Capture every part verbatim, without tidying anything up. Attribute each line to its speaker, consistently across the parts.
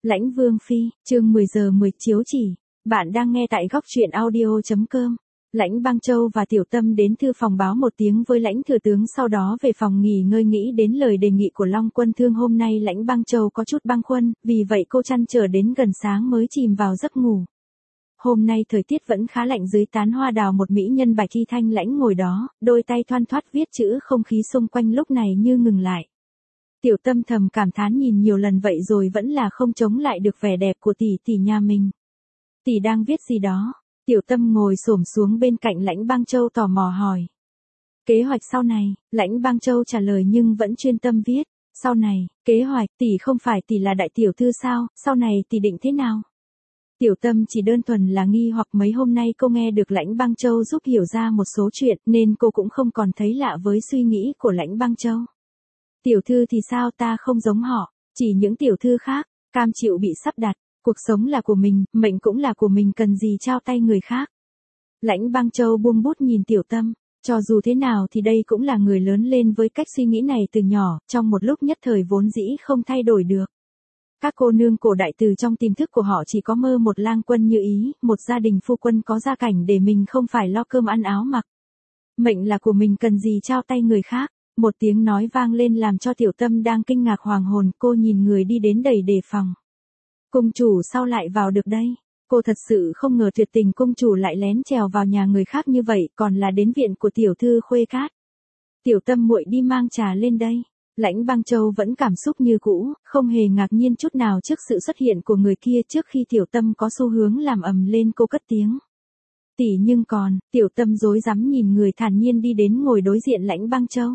Speaker 1: Lãnh Vương Phi, chương mười giờ mười chiếu chỉ. Bạn đang nghe tại góc truyện audio chấm com. Lãnh Bang Châu và Tiểu Tâm đến thư phòng báo một tiếng với Lãnh Thừa Tướng, sau đó về phòng nghỉ ngơi nghĩ đến lời đề nghị của Long Quân Thương. Hôm nay Lãnh Bang Châu có chút bâng khuâng, vì vậy cô trăn trở đến gần sáng mới chìm vào giấc ngủ. Hôm nay thời tiết vẫn khá lạnh, dưới tán hoa đào một mỹ nhân bạch y thanh lãnh ngồi đó, đôi tay thoăn thoắt viết chữ, không khí xung quanh lúc này như ngừng lại. Tiểu Tâm thầm cảm thán, nhìn nhiều lần vậy rồi vẫn là không chống lại được vẻ đẹp của tỷ tỷ nhà mình. Tỷ đang viết gì đó? Tiểu Tâm ngồi xổm xuống bên cạnh Lãnh Bang Châu tò mò hỏi. Kế hoạch sau này, Lãnh Bang Châu trả lời nhưng vẫn chuyên tâm viết. Sau này, kế hoạch, tỷ không phải tỷ là đại tiểu thư sao, sau này tỷ định thế nào? Tiểu Tâm chỉ đơn thuần là nghi hoặc, mấy hôm nay cô nghe được Lãnh Bang Châu giúp hiểu ra một số chuyện nên cô cũng không còn thấy lạ với suy nghĩ của Lãnh Bang Châu. Tiểu thư thì sao, ta không giống họ, chỉ những tiểu thư khác, cam chịu bị sắp đặt, cuộc sống là của mình, mệnh cũng là của mình, cần gì trao tay người khác. Lãnh Bang Châu buông bút nhìn Tiểu Tâm, cho dù thế nào thì đây cũng là người lớn lên với cách suy nghĩ này từ nhỏ, trong một lúc nhất thời vốn dĩ không thay đổi được. Các cô nương cổ đại từ trong tiềm thức của họ chỉ có mơ một lang quân như ý, một gia đình phu quân có gia cảnh để mình không phải lo cơm ăn áo mặc. Mệnh là của mình, cần gì trao tay người khác. Một tiếng nói vang lên làm cho Tiểu Tâm đang kinh ngạc hoàng hồn, cô nhìn người đi đến đầy đề phòng. Cung chủ sao lại vào được đây? Cô thật sự không ngờ tuyệt tình cung chủ lại lén trèo vào nhà người khác như vậy, còn là đến viện của tiểu thư Khuê Cát. Tiểu Tâm muội đi mang trà lên đây. Lãnh Bang Châu vẫn cảm xúc như cũ, không hề ngạc nhiên chút nào trước sự xuất hiện của người kia. Trước khi Tiểu Tâm có xu hướng làm ầm lên, cô cất tiếng. Tỷ, nhưng còn, Tiểu Tâm rối rắm nhìn người thản nhiên đi đến ngồi đối diện Lãnh Bang Châu.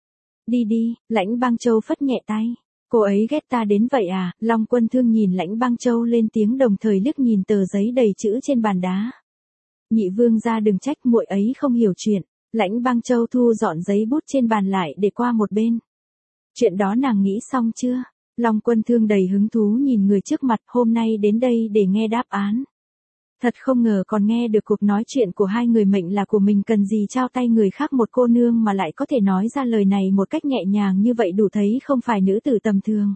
Speaker 1: Đi đi, Lãnh Bang Châu phất nhẹ tay. Cô ấy ghét ta đến vậy à? Long Quân Thương nhìn Lãnh Bang Châu lên tiếng, đồng thời liếc nhìn tờ giấy đầy chữ trên bàn đá. Nhị vương gia đừng trách, muội ấy không hiểu chuyện. Lãnh Bang Châu thu dọn giấy bút trên bàn lại để qua một bên. Chuyện đó nàng nghĩ xong chưa? Long Quân Thương đầy hứng thú nhìn người trước mặt, hôm nay đến đây để nghe đáp án. Thật không ngờ còn nghe được cuộc nói chuyện của hai người, mệnh là của mình, cần gì trao tay người khác. Một cô nương mà lại có thể nói ra lời này một cách nhẹ nhàng như vậy, đủ thấy không phải nữ tử tầm thường.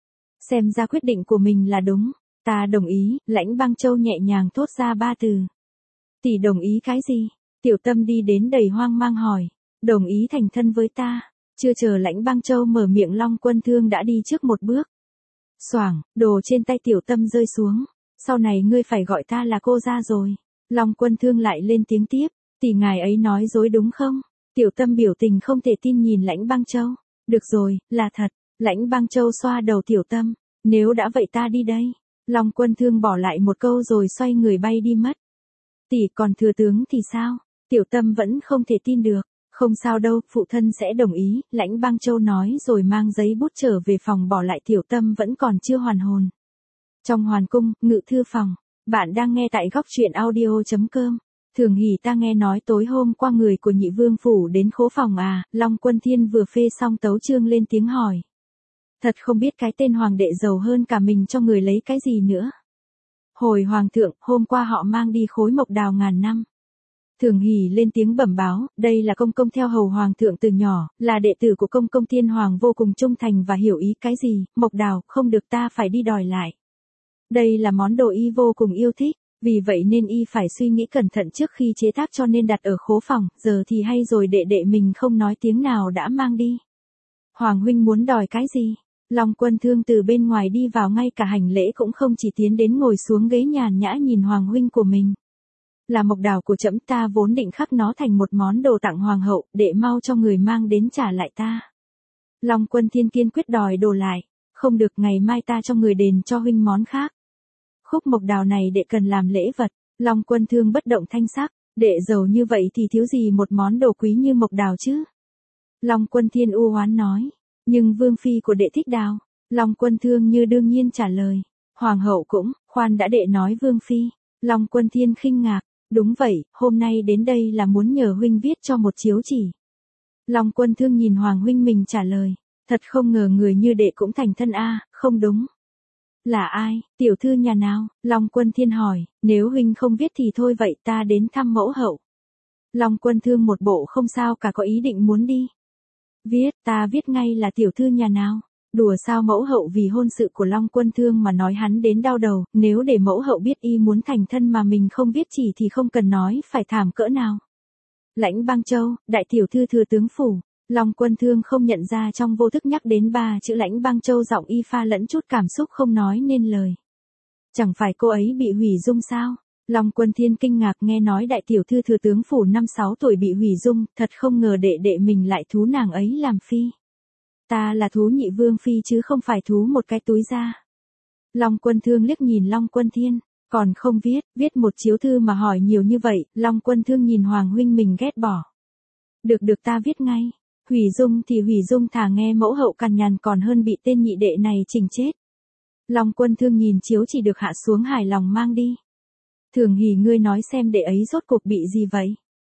Speaker 1: Xem ra quyết định của mình là đúng. Ta đồng ý. Lãnh Bang Châu nhẹ nhàng thốt ra ba từ. Tỷ đồng ý cái gì? Tiểu Tâm đi đến đầy hoang mang hỏi. Đồng ý thành thân với ta. Chưa chờ Lãnh Bang Châu mở miệng, Long Quân Thương đã đi trước một bước. Xoảng, đồ trên tay Tiểu Tâm rơi xuống. Sau này ngươi phải gọi ta là cô ra rồi. Long Quân Thương lại lên tiếng tiếp. Tỷ ngài ấy nói dối đúng không? Tiểu Tâm biểu tình không thể tin nhìn Lãnh Bang Châu. Được rồi, là thật. Lãnh Bang Châu xoa đầu Tiểu Tâm. Nếu đã vậy ta đi đây. Long Quân Thương bỏ lại một câu rồi xoay người bay đi mất. Tỷ, còn thừa tướng thì sao? Tiểu Tâm vẫn không thể tin được. Không sao đâu, phụ thân sẽ đồng ý. Lãnh Bang Châu nói rồi mang giấy bút trở về phòng, bỏ lại Tiểu Tâm vẫn còn chưa hoàn hồn. Trong hoàng cung, ngự thư phòng, bạn đang nghe tại góc truyện audio chấm com. Thường Hỷ, ta nghe nói tối hôm qua người của nhị vương phủ đến khố phòng à? Long Quân Thiên vừa phê xong tấu chương lên tiếng hỏi. Thật không biết cái tên hoàng đệ giàu hơn cả mình cho người lấy cái gì nữa. Hồi hoàng thượng, hôm qua họ mang đi khối mộc đào ngàn năm. Thường Hỷ lên tiếng bẩm báo, đây là công công theo hầu hoàng thượng từ nhỏ, là đệ tử của công công Thiên Hoàng, vô cùng trung thành và hiểu ý. Cái gì, mộc đào, không được, ta phải đi đòi lại. Đây là món đồ y vô cùng yêu thích, vì vậy nên y phải suy nghĩ cẩn thận trước khi chế tác, cho nên đặt ở khố phòng. Giờ thì hay rồi, đệ đệ mình không nói tiếng nào đã mang đi. Hoàng huynh muốn đòi cái gì? Long Quân Thương từ bên ngoài đi vào, ngay cả hành lễ cũng không, chỉ tiến đến ngồi xuống ghế nhàn nhã nhìn hoàng huynh của mình. Là mộc đào của trẫm, ta vốn định khắc nó thành một món đồ tặng hoàng hậu, đệ mau cho người mang đến trả lại ta. Long Quân Thiên kiên quyết đòi đồ lại. Không được, ngày mai ta cho người đền cho huynh món khác. Khúc mộc đào này đệ cần làm lễ vật. Long Quân Thương bất động thanh sắc. Đệ giàu như vậy thì thiếu gì một món đồ quý như mộc đào chứ? Long Quân Thiên u oán nói. Nhưng vương phi của đệ thích đào. Long Quân Thương như đương nhiên trả lời. Hoàng hậu cũng, khoan đã, đệ nói vương phi. Long Quân Thiên khinh ngạc. Đúng vậy, hôm nay đến đây là muốn nhờ huynh viết cho một chiếu chỉ. Long Quân Thương nhìn hoàng huynh mình trả lời. Thật không ngờ người như đệ cũng thành thân a, à, không đúng. Là ai, tiểu thư nhà nào? Long Quân Thiên hỏi. Nếu huynh không viết thì thôi vậy, ta đến thăm mẫu hậu. Long Quân Thương một bộ không sao cả, có ý định muốn đi. Viết, ta viết ngay là tiểu thư nhà nào. Đùa sao mẫu hậu vì hôn sự của Long Quân Thương mà nói hắn đến đau đầu, nếu để mẫu hậu biết y muốn thành thân mà mình không viết chỉ thì không cần nói phải thảm cỡ nào. Lãnh Bang Châu, đại tiểu thư thừa tướng phủ. Long Quân Thương không nhận ra trong vô thức nhắc đến ba chữ Lãnh Bang Châu, giọng y pha lẫn chút cảm xúc không nói nên lời. Chẳng phải cô ấy bị hủy dung sao? Long Quân Thiên kinh ngạc nghe nói đại tiểu thư thừa tướng phủ năm sáu tuổi bị hủy dung, thật không ngờ đệ đệ mình lại thú nàng ấy làm phi. Ta là thú nhị vương phi chứ không phải thú một cái túi da. Long Quân Thương liếc nhìn Long Quân Thiên, còn không viết, viết một chiếu thư mà hỏi nhiều như vậy. Long Quân Thương nhìn Hoàng huynh mình ghét bỏ. Được được ta viết ngay. Hủy dung thì hủy dung, thà nghe mẫu hậu cằn nhằn còn hơn bị tên nhị đệ này chỉnh chết. Long Quân Thương nhìn chiếu chỉ được hạ xuống hài lòng mang đi. Thường Hỉ, ngươi nói xem đệ ấy rốt cuộc bị gì vậy?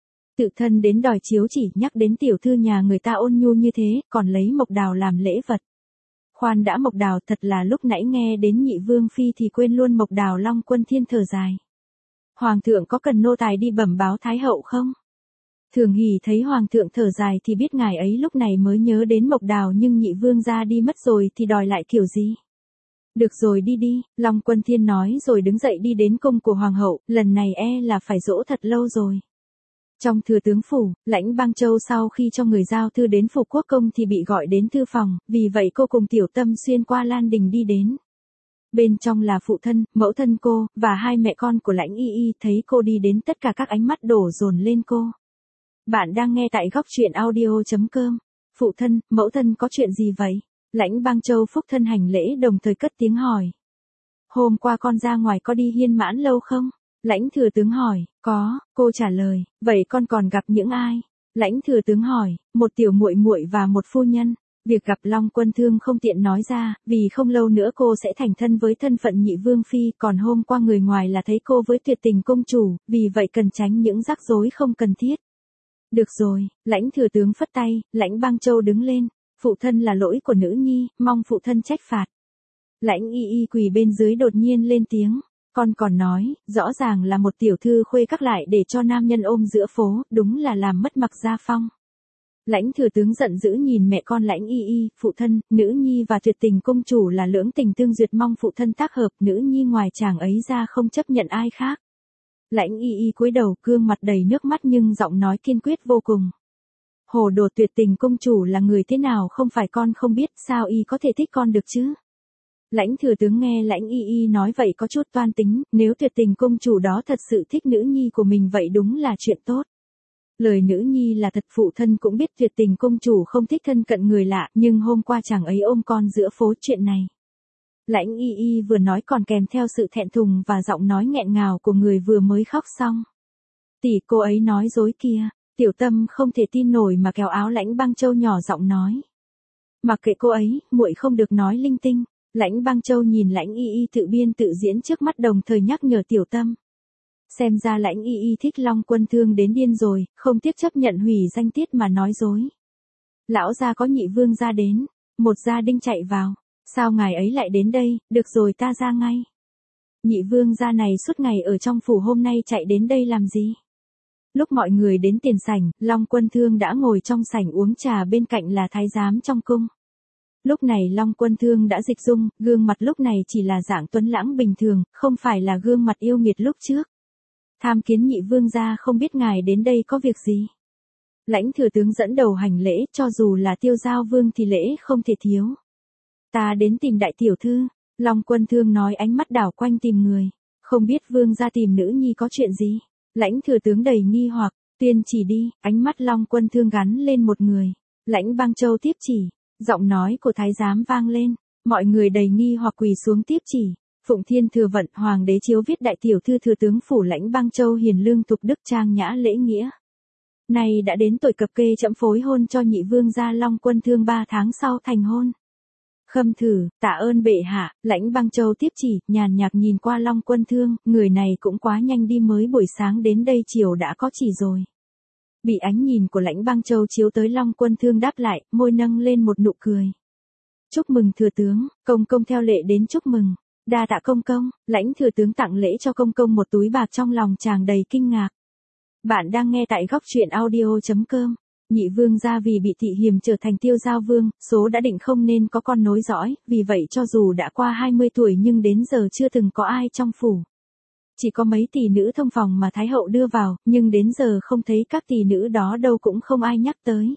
Speaker 1: Tự thân đến đòi chiếu chỉ, nhắc đến tiểu thư nhà người ta ôn nhu như thế, còn lấy mộc đào làm lễ vật. Khoan đã, mộc đào thật là lúc nãy nghe đến nhị vương phi thì quên luôn mộc đào. Long Quân Thiên thở dài. Hoàng thượng có cần nô tài đi bẩm báo thái hậu không? Thường Hỉ thấy hoàng thượng thở dài thì biết ngài ấy lúc này mới nhớ đến mộc đào, nhưng nhị vương gia đi mất rồi thì đòi lại kiểu gì? Được rồi, đi đi, Long Quân Thiên nói rồi đứng dậy đi đến cung của hoàng hậu, lần này e là phải dỗ thật lâu rồi. Trong thừa tướng phủ, Lãnh Bang Châu sau khi cho người giao thư đến phủ quốc công thì bị gọi đến thư phòng, vì vậy cô cùng Tiểu Tâm xuyên qua lan đình đi đến. Bên trong là phụ thân, mẫu thân cô, và hai mẹ con của Lãnh Y Y. Thấy cô đi đến tất cả các ánh mắt đổ dồn lên cô. Bạn đang nghe tại góc truyện audio chấm com. Phụ thân, mẫu thân có chuyện gì vậy? Lãnh Bang Châu phúc thân hành lễ đồng thời cất tiếng hỏi. Hôm qua con ra ngoài có đi Hiên Mãn lâu không? Lãnh thừa tướng hỏi. Có, cô trả lời. Vậy con còn gặp những ai? Lãnh thừa tướng hỏi. Một tiểu muội muội và một phu nhân. Việc gặp Long Quân Thương không tiện nói ra, vì không lâu nữa cô sẽ thành thân với thân phận nhị vương phi, còn hôm qua người ngoài là thấy cô với Tuyệt Tình công chủ, vì vậy cần tránh những rắc rối không cần thiết. Được rồi, Lãnh thừa tướng phất tay. Lãnh Bang Châu đứng lên. Phụ thân là lỗi của nữ nhi, mong phụ thân trách phạt. Lãnh Y Y quỳ bên dưới đột nhiên lên tiếng. Con còn nói, rõ ràng là một tiểu thư khuê các lại để cho nam nhân ôm giữa phố, đúng là làm mất mặc gia phong. Lãnh thừa tướng giận dữ nhìn mẹ con Lãnh Y Y. Phụ thân, nữ nhi và Tuyệt Tình công chủ là lưỡng tình tương duyệt, mong phụ thân tác hợp, nữ nhi ngoài chàng ấy ra không chấp nhận ai khác. Lãnh Y Y cúi đầu, gương mặt đầy nước mắt nhưng giọng nói kiên quyết vô cùng. Hồ đồ, Tuyệt Tình công chủ là người thế nào không phải con không biết, sao y có thể thích con được chứ? Lãnh thừa tướng nghe Lãnh Y Y nói vậy có chút toan tính, nếu Tuyệt Tình công chủ đó thật sự thích nữ nhi của mình vậy đúng là chuyện tốt. Lời nữ nhi là thật, phụ thân cũng biết Tuyệt Tình công chủ không thích thân cận người lạ, nhưng hôm qua chàng ấy ôm con giữa phố, chuyện này. Lãnh Y Y vừa nói còn kèm theo sự thẹn thùng và giọng nói nghẹn ngào của người vừa mới khóc xong. Tỷ, cô ấy nói dối kìa. Tiểu Tâm không thể tin nổi mà kéo áo Lãnh Bang Châu nhỏ giọng nói. Mặc kệ cô ấy, muội không được nói linh tinh. Lãnh Bang Châu nhìn Lãnh Y Y tự biên tự diễn trước mắt đồng thời nhắc nhở Tiểu Tâm. Xem ra Lãnh Y Y thích Long Quân Thương đến điên rồi, không tiếc chấp nhận hủy danh tiết mà nói dối. Lão gia có nhị vương gia đến, một gia đinh chạy vào. Sao ngài ấy lại đến đây, được rồi ta ra ngay. Nhị vương gia này suốt ngày ở trong phủ, hôm nay chạy đến đây làm gì? Lúc mọi người đến tiền sảnh, Long Quân Thương đã ngồi trong sảnh uống trà, bên cạnh là thái giám trong cung. Lúc này Long Quân Thương đã dịch dung, gương mặt lúc này chỉ là dạng tuấn lãng bình thường, không phải là gương mặt yêu nghiệt lúc trước. Tham kiến nhị vương gia, không biết ngài đến đây có việc gì? Lãnh thừa tướng dẫn đầu hành lễ, cho dù là Tiêu Giao vương thì lễ không thể thiếu. Ta đến tìm đại tiểu thư. Long Quân Thương nói, ánh mắt đảo quanh tìm người. Không biết vương gia tìm nữ nhi có chuyện gì? Lãnh thừa tướng đầy nghi hoặc. Tuyên chỉ đi. Ánh mắt Long Quân Thương gắn lên một người. Lãnh Bang Châu tiếp chỉ. Giọng nói của thái giám vang lên. Mọi người đầy nghi hoặc quỳ xuống tiếp chỉ. Phụng Thiên Thừa Vận, hoàng đế chiếu viết đại tiểu thư thừa tướng phủ Lãnh Bang Châu hiền lương thục đức trang nhã lễ nghĩa. Nay đã đến tuổi cập kê, trẫm phối hôn cho nhị vương gia Long Quân Thương ba tháng sau thành hôn. Khâm thử, tạ ơn bệ hạ. Lãnh Bang Châu tiếp chỉ, nhàn nhạt nhìn qua Long Quân Thương, người này cũng quá nhanh đi, mới buổi sáng đến đây chiều đã có chỉ rồi. Bị ánh nhìn của Lãnh Bang Châu chiếu tới, Long Quân Thương đáp lại, môi nâng lên một nụ cười. Chúc mừng thừa tướng. Công công theo lệ đến chúc mừng. Đa tạ công công. Lãnh thừa tướng tặng lễ cho công công một túi bạc, trong lòng chàng đầy kinh ngạc. Bạn đang nghe tại góc truyện audio chấm com. Nhị vương gia vì bị thị hiềm trở thành tiêu giao vương, số đã định không nên có con nối dõi, vì vậy cho dù đã qua hai mươi tuổi nhưng đến giờ chưa từng có ai trong phủ. Chỉ có mấy tỷ nữ thông phòng mà Thái hậu đưa vào, nhưng đến giờ không thấy các tỷ nữ đó đâu, cũng không ai nhắc tới.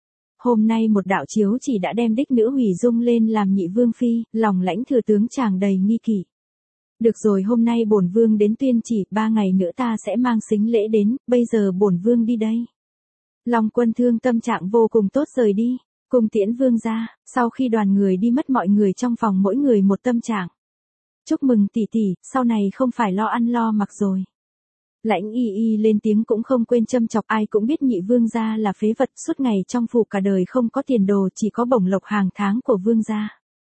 Speaker 1: Hôm nay một đạo chiếu chỉ đã đem đích nữ hủy dung lên làm nhị vương phi, lòng lãnh thừa tướng tràn đầy nghi kỵ. Được rồi, hôm nay bổn vương đến tuyên chỉ, ba ngày nữa ta sẽ mang sính lễ đến, bây giờ bổn vương đi đây. Long Quân Thương tâm trạng vô cùng tốt rời đi, cùng tiễn vương ra. Sau khi đoàn người đi mất, mọi người trong phòng mỗi người một tâm trạng. Chúc mừng tỷ tỷ, sau này không phải lo ăn lo mặc rồi. Lãnh Y Y lên tiếng cũng không quên châm chọc, ai cũng biết nhị vương gia là phế vật, suốt ngày trong phủ cả đời không có tiền đồ, chỉ có bổng lộc hàng tháng của vương gia.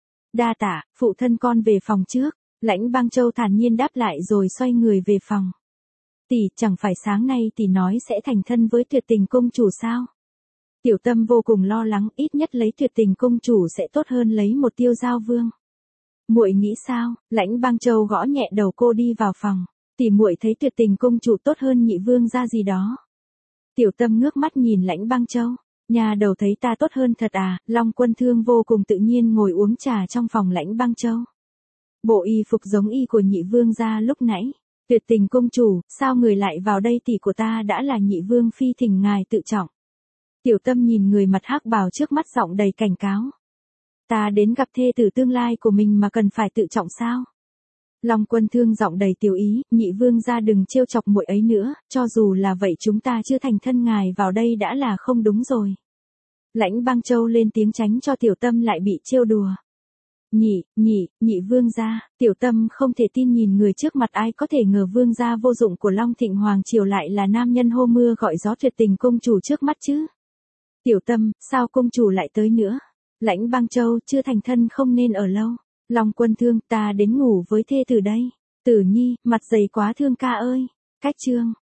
Speaker 1: Đa tạ, phụ thân con về phòng trước. Lãnh Bang Châu thản nhiên đáp lại rồi xoay người về phòng. Tỷ, chẳng phải sáng nay tỷ nói sẽ thành thân với Tuyệt Tình công chủ sao? Tiểu Tâm vô cùng lo lắng, ít nhất lấy Tuyệt Tình công chủ sẽ tốt hơn lấy một tiêu giao vương. Muội nghĩ sao? Lãnh Bang Châu gõ nhẹ đầu cô đi vào phòng. Tỷ muội thấy Tuyệt Tình công chủ tốt hơn nhị vương gia gì đó. Tiểu Tâm ngước mắt nhìn Lãnh Bang Châu. Nhà đầu thấy ta tốt hơn thật à? Long Quân Thương vô cùng tự nhiên ngồi uống trà trong phòng Lãnh Bang Châu. Bộ y phục giống y của nhị vương gia lúc nãy. Tuyệt Tình công chủ, sao người lại vào đây? Tỷ của ta đã là nhị vương phi, thỉnh ngài tự trọng. Tiểu Tâm nhìn người mặt hắc bào trước mắt, giọng đầy cảnh cáo. Ta đến gặp thê tử tương lai của mình mà cần phải tự trọng sao? Long Quân Thương giọng đầy tiểu ý, nhị vương gia đừng trêu chọc muội ấy nữa, cho dù là vậy chúng ta chưa thành thân, ngài vào đây đã là không đúng rồi. Lãnh Bang Châu lên tiếng tránh cho Tiểu Tâm lại bị trêu đùa. Nhị, nhị, nhị vương gia, Tiểu Tâm không thể tin nhìn người trước mặt, ai có thể ngờ vương gia vô dụng của Long Thịnh Hoàng Triều lại là nam nhân hô mưa gọi gió Tuyệt Tình công chủ trước mắt chứ. Tiểu Tâm, sao công chủ lại tới nữa? Lãnh Bang Châu, chưa thành thân không nên ở lâu. Long Quân Thương, ta đến ngủ với thê tử đây. Tử Nhi, mặt dày quá Thương ca ơi. Cách chương.